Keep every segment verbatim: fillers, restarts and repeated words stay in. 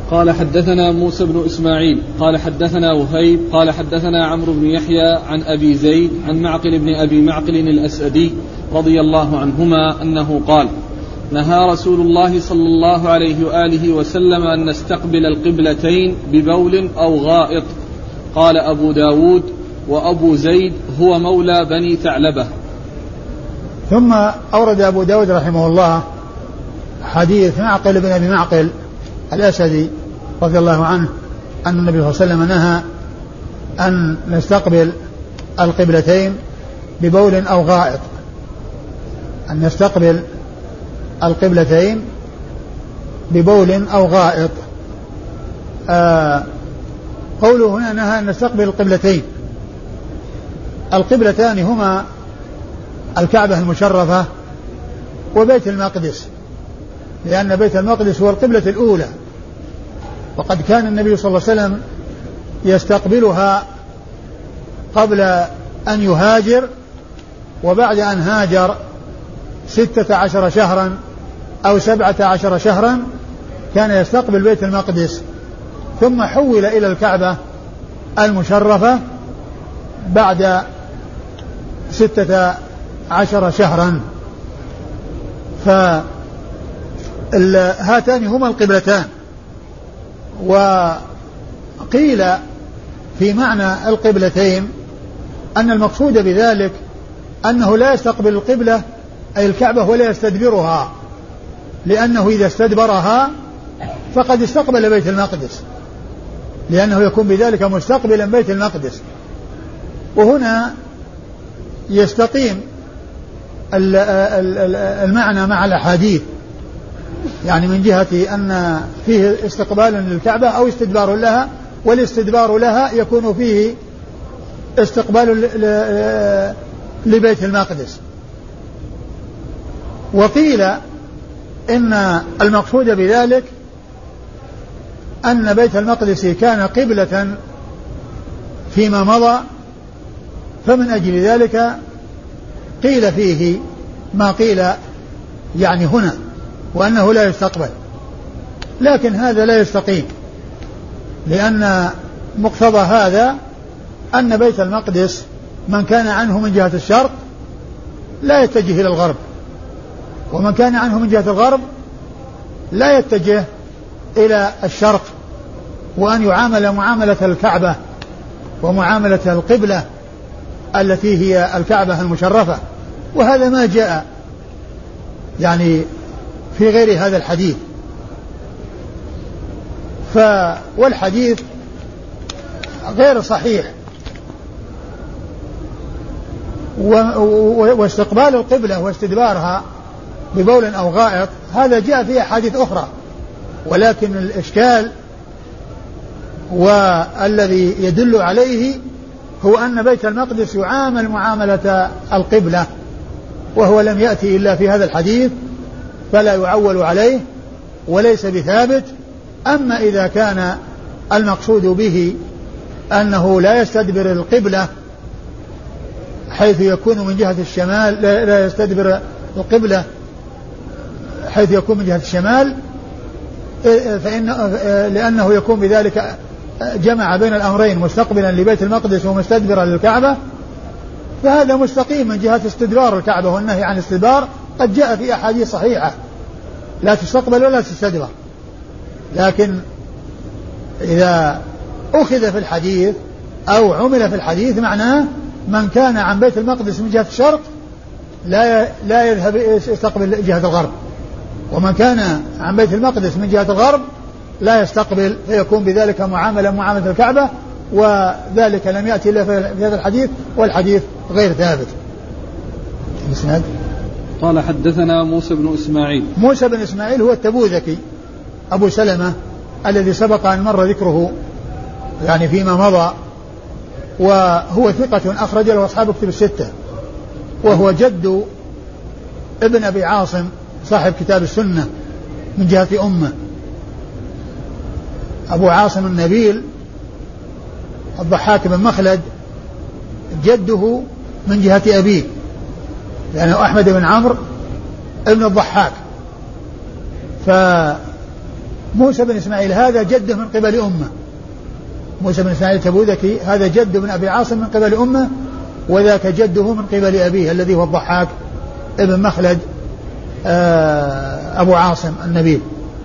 قال حدثنا موسى بن إسماعيل قال حدثنا وهيب قال حدثنا عمرو بن يحيى عن أبي زيد عن معقل بن أبي معقل الأسدي رضي الله عنهما أنه قال نهى رسول الله صلى الله عليه وآله وسلم أن نستقبل القبلتين ببول أو غائط. قال أبو داود وأبو زيد هو مولى بني ثعلبة. ثم أورد أبو داود رحمه الله حديث معقل بن أبي معقل الأسدي رضي الله عنه أن النبي صلى الله عليه وسلم نهى أن نستقبل القبلتين ببول أو غائط. أن نستقبل القبلتين ببول أو غائط. آه قوله هنا نهى أن نستقبل القبلتين. القبلتان هما الكعبة المشرفة وبيت المقدس، لأن بيت المقدس هو القبلة الأولى، وقد كان النبي صلى الله عليه وسلم يستقبلها قبل أن يهاجر، وبعد أن هاجر ستة عشر شهرا أو سبعة عشر شهرا كان يستقبل بيت المقدس، ثم حول إلى الكعبة المشرفة بعد ستة عشر شهرا. فهاتان هما القبلتان. وقيل في معنى القبلتين أن المقصود بذلك أنه لا يستقبل القبلة أي الكعبة ولا يستدبرها، لأنه إذا استدبرها فقد استقبل بيت المقدس، لأنه يكون بذلك مستقبلا بيت المقدس. وهنا يستقيم المعنى مع الأحاديث، يعني من جهة أن فيه استقبال للكعبة أو استدبار لها، والاستدبار لها يكون فيه استقبال لبيت المقدس. وقيل إن المقصود بذلك أن بيت المقدس كان قبلة فيما مضى، فمن أجل ذلك قيل فيه ما قيل يعني هنا، وأنه لا يستقبل. لكن هذا لا يستقيم، لأن مقتضى هذا أن بيت المقدس من كان عنه من جهة الشرق لا يتجه إلى الغرب، ومن كان عنه من جهة الغرب لا يتجه إلى الشرق، وأن يعامل معاملة الكعبة ومعاملة القبلة التي هي الكعبة المشرفة. وهذا ما جاء يعني في غير هذا الحديث. ف والحديث غير صحيح. واستقبال القبلة واستدبارها ببول أو غائط هذا جاء فيه أحاديث أخرى، ولكن الإشكال والذي يدل عليه هو أن بيت المقدس يعامل معاملة القبلة، وهو لم يأتي إلا في هذا الحديث، فلا يعول عليه وليس بثابت. أما إذا كان المقصود به أنه لا يستدبر القبلة حيث يكون من جهة الشمال، لا يستدبر القبلة حيث يكون من جهة الشمال، فإن لأنه يكون بذلك جمع بين الأمرين، مستقبلا لبيت المقدس ومستدبرا للكعبة، فهذا مستقيم من جهة استدبار الكعبة. والنهي عن الاستدبار قد جاء في أحاديث صحيحة لا تستقبل ولا تستدبر. لكن إذا أخذ في الحديث أو عمل في الحديث معناه من كان عن بيت المقدس من جهة الشرق لا لا يذهب يستقبل جهة الغرب، ومن كان عن بيت المقدس من جهة الغرب لا يستقبل، فيكون بذلك معاملة معاملة الكعبة، وذلك لم يأتي إلا في هذا الحديث، والحديث غير ثابت. الإسناد قال حدثنا موسى بن إسماعيل. موسى بن إسماعيل هو التبوذكي أبو سلمة الذي سبق أن مر ذكره يعني فيما مضى، وهو ثقة أخرج له أصحاب كتب الستة، وهو جد ابن أبي عاصم صاحب كتاب السنة من جهة أمه. أبو عاصم النبيل الضحاك بن مخلد جده من جهة أبيه، لأنه أحمد بن عمرو ابن الضحاك، موسى بن إسماعيل هذا جده من قبل أمه. موسى بن إسماعيل التبوذكي هذا جد من أبي عاصم من قبل أمه، وذاك جده من قبل أبيه الذي هو الضحاك ابن مخلد أبو عاصم النبيل.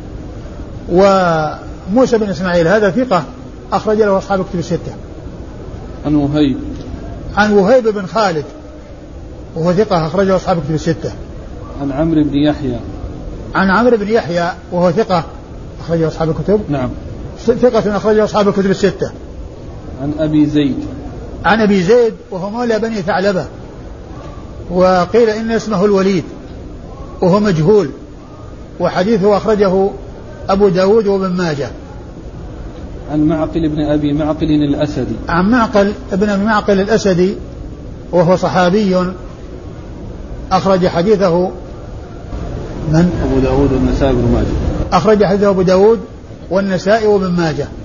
وموسى بن إسماعيل هذا ثقة أخرج له أصحاب كتب الستة. عن وهيب عن وهيب بن خالد وهو ثقة أخرج له أصحاب كتب الستة. عن عمرو بن يحيى عن عمرو بن يحيى وهو ثقة أخرج له أصحاب الكتب. نعم ثقة أخرج له أصحاب الكتب الستة. عن أبي زيد عن أبي زيد وهو مولى بني ثعلبة، وقيل إن اسمه الوليد وهو مجهول، وحديثه أخرجه أبو داود وابن ماجه. عن معقل بن أبي معقل الأسدي عن معقل ابن أبي معقل الأسدي وهو صحابي أخرج حديثه من؟ أبو داود والنسائي وابن ماجه. أخرج حديثه أبو داود والنسائي وابن ماجه.